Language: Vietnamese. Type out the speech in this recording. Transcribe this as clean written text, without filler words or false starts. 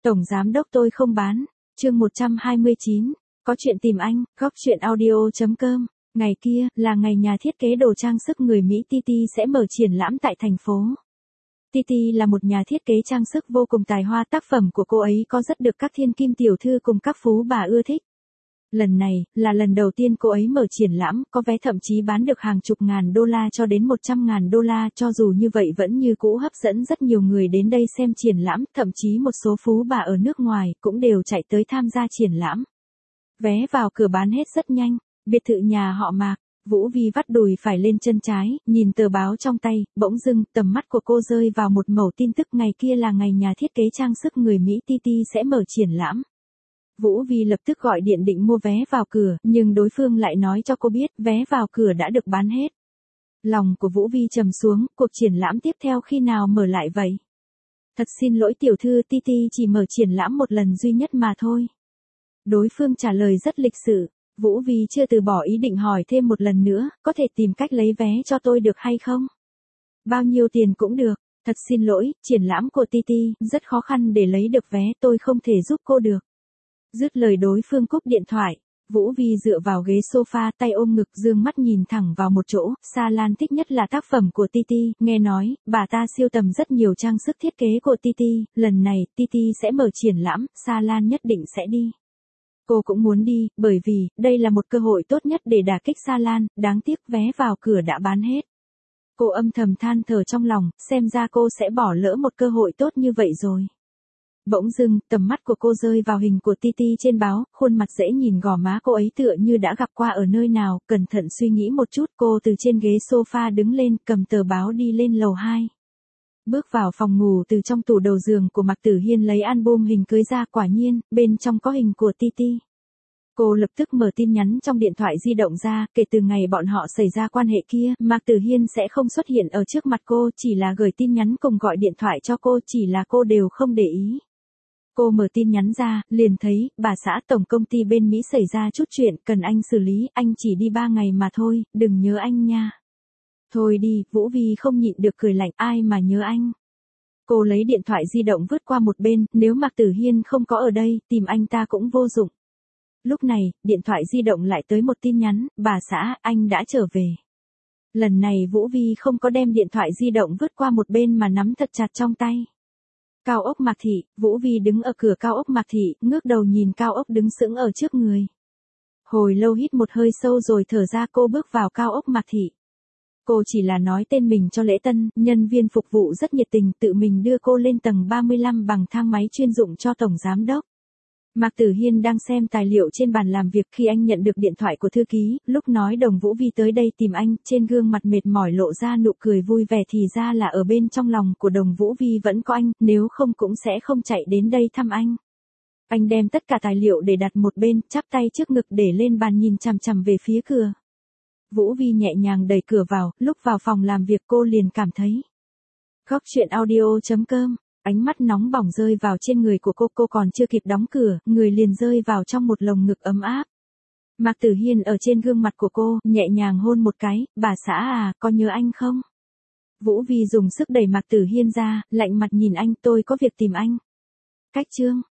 Tổng giám đốc tôi không bán. Chương 129. Có chuyện tìm anh. Góc chuyện audio.com. Ngày kia là ngày nhà thiết kế đồ trang sức người Mỹ Titi sẽ mở triển lãm tại thành phố. Titi là một nhà thiết kế trang sức vô cùng tài hoa, tác phẩm của cô ấy có rất được các thiên kim tiểu thư cùng các phú bà ưa thích. Lần này là lần đầu tiên cô ấy mở triển lãm, có vé thậm chí bán được hàng chục ngàn đô la cho đến 100.000 đô la, cho dù như vậy vẫn như cũ hấp dẫn rất nhiều người đến đây xem triển lãm, thậm chí một số phú bà ở nước ngoài cũng đều chạy tới tham gia triển lãm. Vé vào cửa bán hết rất nhanh. Biệt thự nhà họ Mạc. Vũ Vi vắt đùi phải lên chân trái, nhìn tờ báo trong tay, bỗng dưng tầm mắt của cô rơi vào một mẩu tin tức, ngày kia là ngày nhà thiết kế trang sức người Mỹ Titi sẽ mở triển lãm. Vũ Vi lập tức gọi điện định mua vé vào cửa, nhưng đối phương lại nói cho cô biết vé vào cửa đã được bán hết. Lòng của Vũ Vi trầm xuống, cuộc triển lãm tiếp theo khi nào mở lại vậy? Thật xin lỗi tiểu thư, Titi chỉ mở triển lãm một lần duy nhất mà thôi. Đối phương trả lời rất lịch sự. Vũ Vi chưa từ bỏ ý định hỏi thêm một lần nữa, có thể tìm cách lấy vé cho tôi được hay không? Bao nhiêu tiền cũng được. Thật xin lỗi, triển lãm của Titi rất khó khăn để lấy được vé, tôi không thể giúp cô được. Dứt lời đối phương cúp điện thoại. Vũ Vi dựa vào ghế sofa, tay ôm ngực, dương mắt nhìn thẳng vào một chỗ. Sa Lan thích nhất là tác phẩm của Titi, nghe nói bà ta sưu tầm rất nhiều trang sức thiết kế của Titi, lần này Titi sẽ mở triển lãm, Sa Lan nhất định sẽ đi. Cô cũng muốn đi, bởi vì đây là một cơ hội tốt nhất để đả kích Sa Lan, đáng tiếc vé vào cửa đã bán hết. Cô âm thầm than thở trong lòng, xem ra cô sẽ bỏ lỡ một cơ hội tốt như vậy rồi. Bỗng dưng, tầm mắt của cô rơi vào hình của Titi trên báo, khuôn mặt dễ nhìn, gò má cô ấy tựa như đã gặp qua ở nơi nào, cẩn thận suy nghĩ một chút, cô từ trên ghế sofa đứng lên, cầm tờ báo đi lên lầu 2. Bước vào phòng ngủ, từ trong tủ đầu giường của Mạc Tử Hiên lấy album hình cưới ra, quả nhiên, bên trong có hình của Titi. Cô lập tức mở tin nhắn trong điện thoại di động ra, kể từ ngày bọn họ xảy ra quan hệ kia, Mạc Tử Hiên sẽ không xuất hiện ở trước mặt cô, chỉ là gửi tin nhắn cùng gọi điện thoại cho cô, chỉ là cô đều không để ý. Cô mở tin nhắn ra, liền thấy, bà xã tổng công ty bên Mỹ xảy ra chút chuyện, cần anh xử lý, anh chỉ đi 3 ngày mà thôi, đừng nhớ anh nha. Thôi đi, Vũ Vi không nhịn được cười lạnh, ai mà nhớ anh. Cô lấy điện thoại di động vứt qua một bên, nếu Mạc Tử Hiên không có ở đây, tìm anh ta cũng vô dụng. Lúc này, điện thoại di động lại tới một tin nhắn, bà xã, anh đã trở về. Lần này Vũ Vi không có đem điện thoại di động vứt qua một bên mà nắm thật chặt trong tay. Cao ốc Mạc Thị. Vũ Vi đứng ở cửa cao ốc Mạc Thị, ngước đầu nhìn cao ốc đứng sững ở trước người. Hồi lâu hít một hơi sâu rồi thở ra, cô bước vào cao ốc Mạc Thị. Cô chỉ là nói tên mình cho lễ tân, nhân viên phục vụ rất nhiệt tình, tự mình đưa cô lên tầng 35 bằng thang máy chuyên dụng cho tổng giám đốc. Mạc Tử Hiên đang xem tài liệu trên bàn làm việc khi anh nhận được điện thoại của thư ký, lúc nói Đồng Vũ Vi tới đây tìm anh, trên gương mặt mệt mỏi lộ ra nụ cười vui vẻ, thì ra là ở bên trong lòng của Đồng Vũ Vi vẫn có anh, nếu không cũng sẽ không chạy đến đây thăm anh. Anh đem tất cả tài liệu để đặt một bên, chắp tay trước ngực để lên bàn, nhìn chằm chằm về phía cửa. Vũ Vi nhẹ nhàng đẩy cửa vào, lúc vào phòng làm việc cô liền cảm thấy. Góc chuyện audio.com. Ánh mắt nóng bỏng rơi vào trên người của cô còn chưa kịp đóng cửa, người liền rơi vào trong một lồng ngực ấm áp. Mạc Tử Hiên ở trên gương mặt của cô, nhẹ nhàng hôn một cái, bà xã à, có nhớ anh không? Vũ Vi dùng sức đẩy Mạc Tử Hiên ra, lạnh mặt nhìn anh, tôi có việc tìm anh. Cách chương.